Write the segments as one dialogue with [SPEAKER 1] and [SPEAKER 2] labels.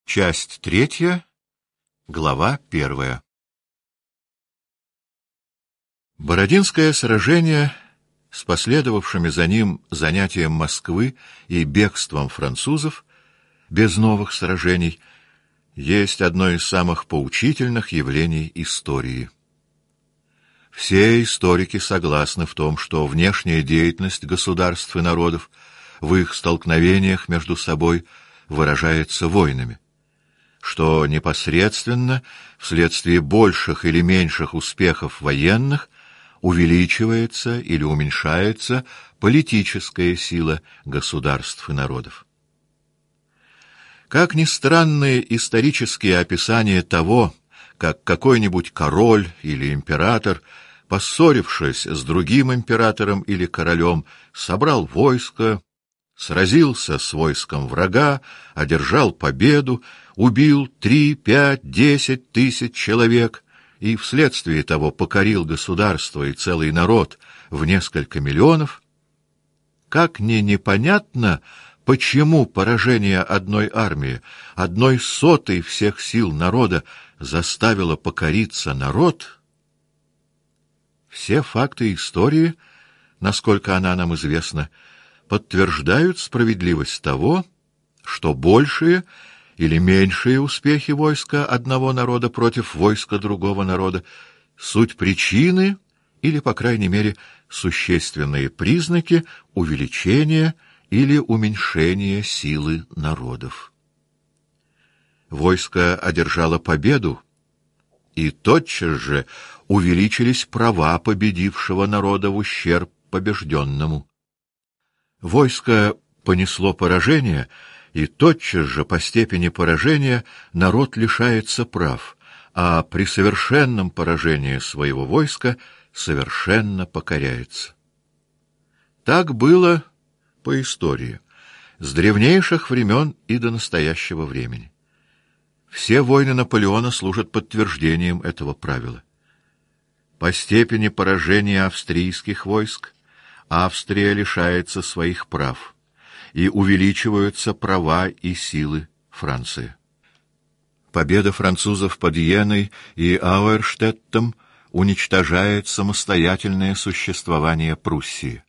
[SPEAKER 1] Часть 3, глава 1. Бородинское сражение с последовавшими за ним занятием Москвы и бегством французов без новых сражений есть одно из самых поучительных явлений истории. Все историки согласны в том, что внешняя деятельность государств и народов в их столкновениях между собой выражается войнами, что непосредственно вследствие больших или меньших успехов военных увеличивается или уменьшается политическая сила государств и народов. Как ни странные исторические описания того, как какой-нибудь король или император, поссорившись с другим императором или королем, собрал войско, сразился с войском врага, одержал победу, убил 3, 5, 10 тысяч человек и вследствие того покорил государство и целый народ в несколько миллионов, как ни непонятно, почему поражение одной армии, 1/100 всех сил народа заставило покориться народ, все факты истории, насколько она нам известна, подтверждают справедливость того, что большие или меньшие успехи войска одного народа против войска другого народа суть причины или, по крайней мере, существенные признаки увеличения или уменьшения силы народов. Войско одержало победу, и тотчас же увеличились права победившего народа в ущерб побежденному. Войско понесло поражение, и тотчас же по степени поражения народ лишается прав, а при совершенном поражении своего войска совершенно покоряется. Так было по истории, с древнейших времен и до настоящего времени. Все войны Наполеона служат подтверждением этого правила. По степени поражения австрийских войск Австрия лишается своих прав, и увеличиваются права и силы Франции. Победа французов под Йеной и Ауэрштеттом уничтожает самостоятельное существование Пруссии.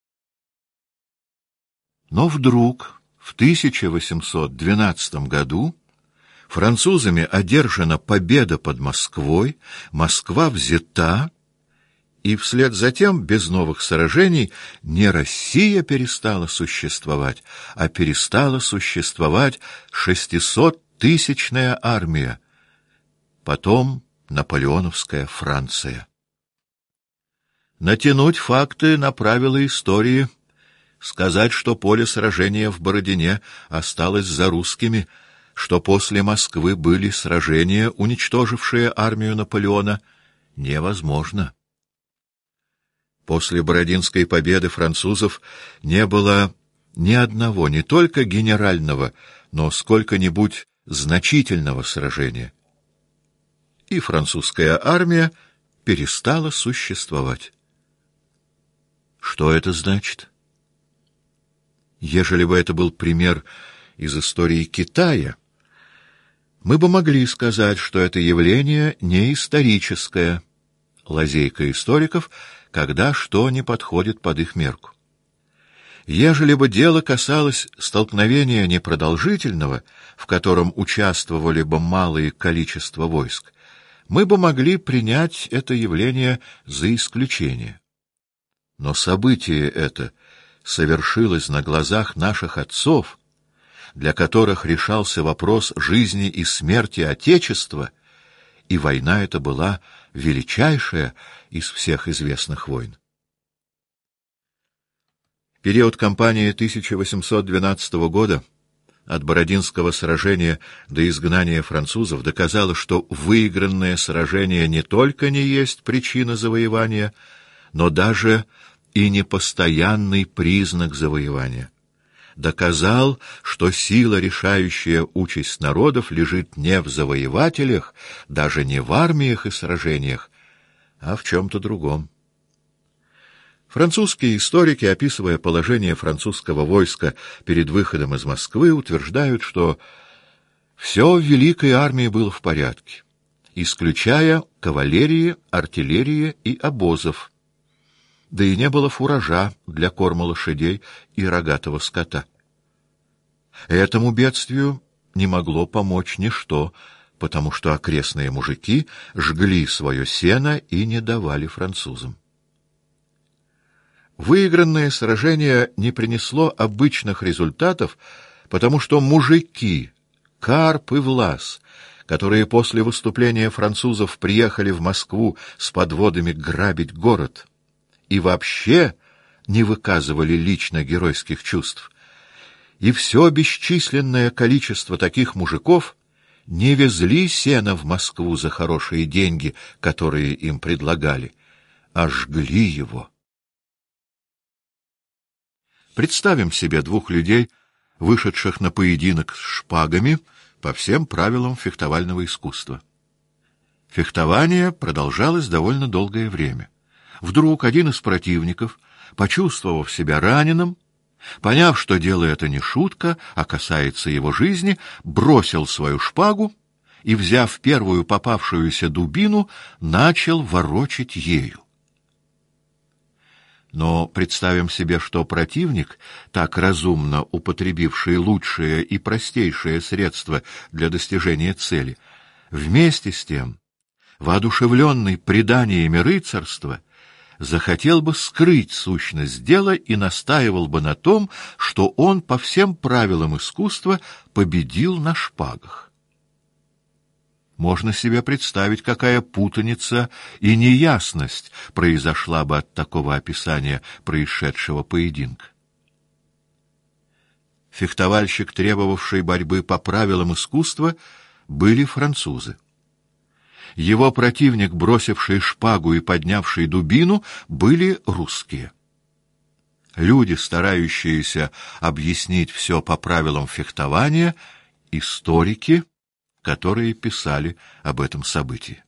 [SPEAKER 1] Но вдруг в 1812 году французами одержана победа под Москвой, Москва взята, и вслед за тем, без новых сражений, не Россия перестала существовать, а перестала существовать 600-тысячная армия, потом наполеоновская Франция. Натянуть факты на правила истории, сказать, что поле сражения в Бородине осталось за русскими, что после Москвы были сражения, уничтожившие армию Наполеона, невозможно. После Бородинской победы французов не было ни одного, не только генерального, но сколько-нибудь значительного сражения. И французская армия перестала существовать. Что это значит? Ежели бы это был пример из истории Китая, мы бы могли сказать, что это явление не историческое, лазейка историков, когда что не подходит под их мерку. Ежели бы дело касалось столкновения непродолжительного, в котором участвовали бы малое количество войск, мы бы могли принять это явление за исключение. Но событие это совершилось на глазах наших отцов, для которых решался вопрос жизни и смерти Отечества, и война эта была величайшая из всех известных войн. Период кампании 1812 года, от Бородинского сражения до изгнания французов, доказало, что выигранное сражение не только не есть причина завоевания, но даже и непостоянный признак завоевания. Доказал, что сила, решающая участь народов, лежит не в завоевателях, даже не в армиях и сражениях, а в чем-то другом. Французские историки, описывая положение французского войска перед выходом из Москвы, утверждают, что Все в великой армии было в порядке, исключая кавалерии, артиллерии и обозов, да и не было фуража для корма лошадей и рогатого скота. Этому бедствию не могло помочь ничто, потому что окрестные мужики жгли свое сено и не давали французам. Выигранное сражение не принесло обычных результатов, потому что мужики, Карп и Влас, которые после выступления французов приехали в Москву с подводами грабить город и вообще не выказывали лично геройских чувств, и все бесчисленное количество таких мужиков не везли сено в Москву за хорошие деньги, которые им предлагали, а жгли его. Представим себе двух людей, вышедших на поединок с шпагами по всем правилам фехтовального искусства. Фехтование продолжалось довольно долгое время. Вдруг один из противников, почувствовав себя раненым, поняв, что дело это не шутка, а касается его жизни, бросил свою шпагу и, взяв первую попавшуюся дубину, начал ворочать ею. Но представим себе, что противник, так разумно употребивший лучшее и простейшее средство для достижения цели, вместе с тем, воодушевленный преданиями рыцарства, захотел бы скрыть сущность дела и настаивал бы на том, что он по всем правилам искусства победил на шпагах. Можно себе представить, какая путаница и неясность произошла бы от такого описания происшедшего поединка. Фехтовальщик, требовавший борьбы по правилам искусства, были французы. Его противник, бросивший шпагу и поднявший дубину, были русские. Люди, старающиеся объяснить все по правилам фехтования, историки, которые писали об этом событии.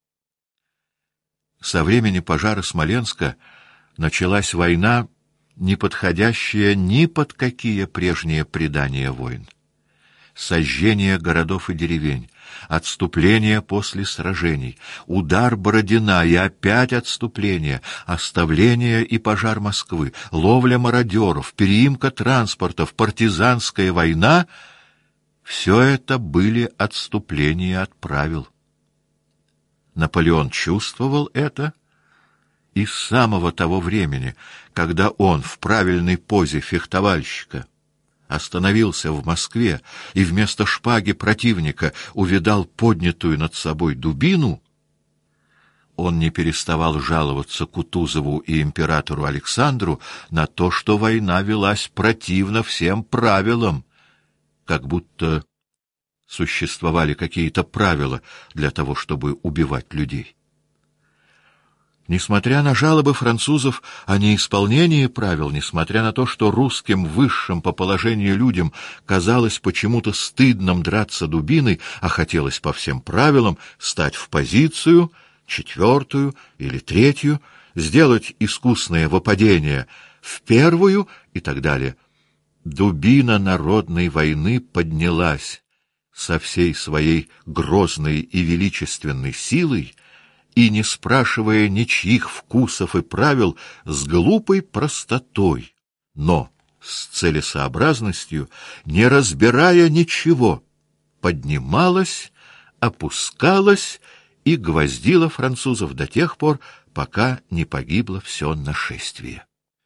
[SPEAKER 1] Со времени пожара Смоленска началась война, не подходящая ни под какие прежние предания войн. Сожжение городов и деревень, отступление после сражений, удар Бородина и опять отступление, оставление и пожар Москвы, ловля мародеров, переимка транспортов, партизанская война — все это были отступления от правил. Наполеон чувствовал это, и с самого того времени, когда он в правильной позе фехтовальщика остановился в Москве и вместо шпаги противника увидал поднятую над собой дубину, он не переставал жаловаться Кутузову и императору Александру на то, что война велась противно всем правилам, как будто существовали какие-то правила для того, чтобы убивать людей. Несмотря на жалобы французов о неисполнении правил, несмотря на то, что русским высшим по положению людям казалось почему-то стыдным драться дубиной, а хотелось по всем правилам стать в позицию, четвертую или третью, сделать искусное выпадение в первую и так далее, дубина народной войны поднялась со всей своей грозной и величественной силой и, не спрашивая ничьих вкусов и правил, с глупой простотой, но с целесообразностью, не разбирая ничего, поднималась, опускалась и гвоздила французов до тех пор, пока не погибло все нашествие.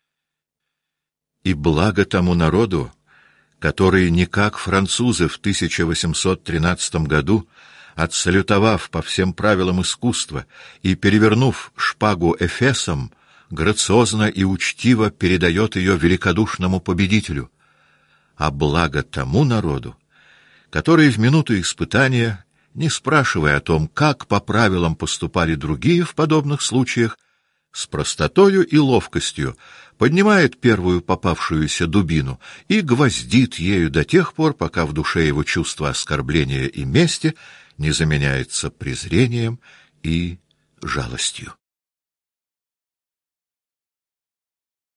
[SPEAKER 1] И благо тому народу, который, не как французы в 1813 году, отсалютовав по всем правилам искусства и перевернув шпагу эфесом, грациозно и учтиво передает ее великодушному победителю, а благо тому народу, который в минуту испытания, не спрашивая о том, как по правилам поступали другие в подобных случаях, с простотою и ловкостью поднимает первую попавшуюся дубину и гвоздит ею до тех пор, пока в душе его чувство оскорбления и мести не заменяется презрением и жалостью.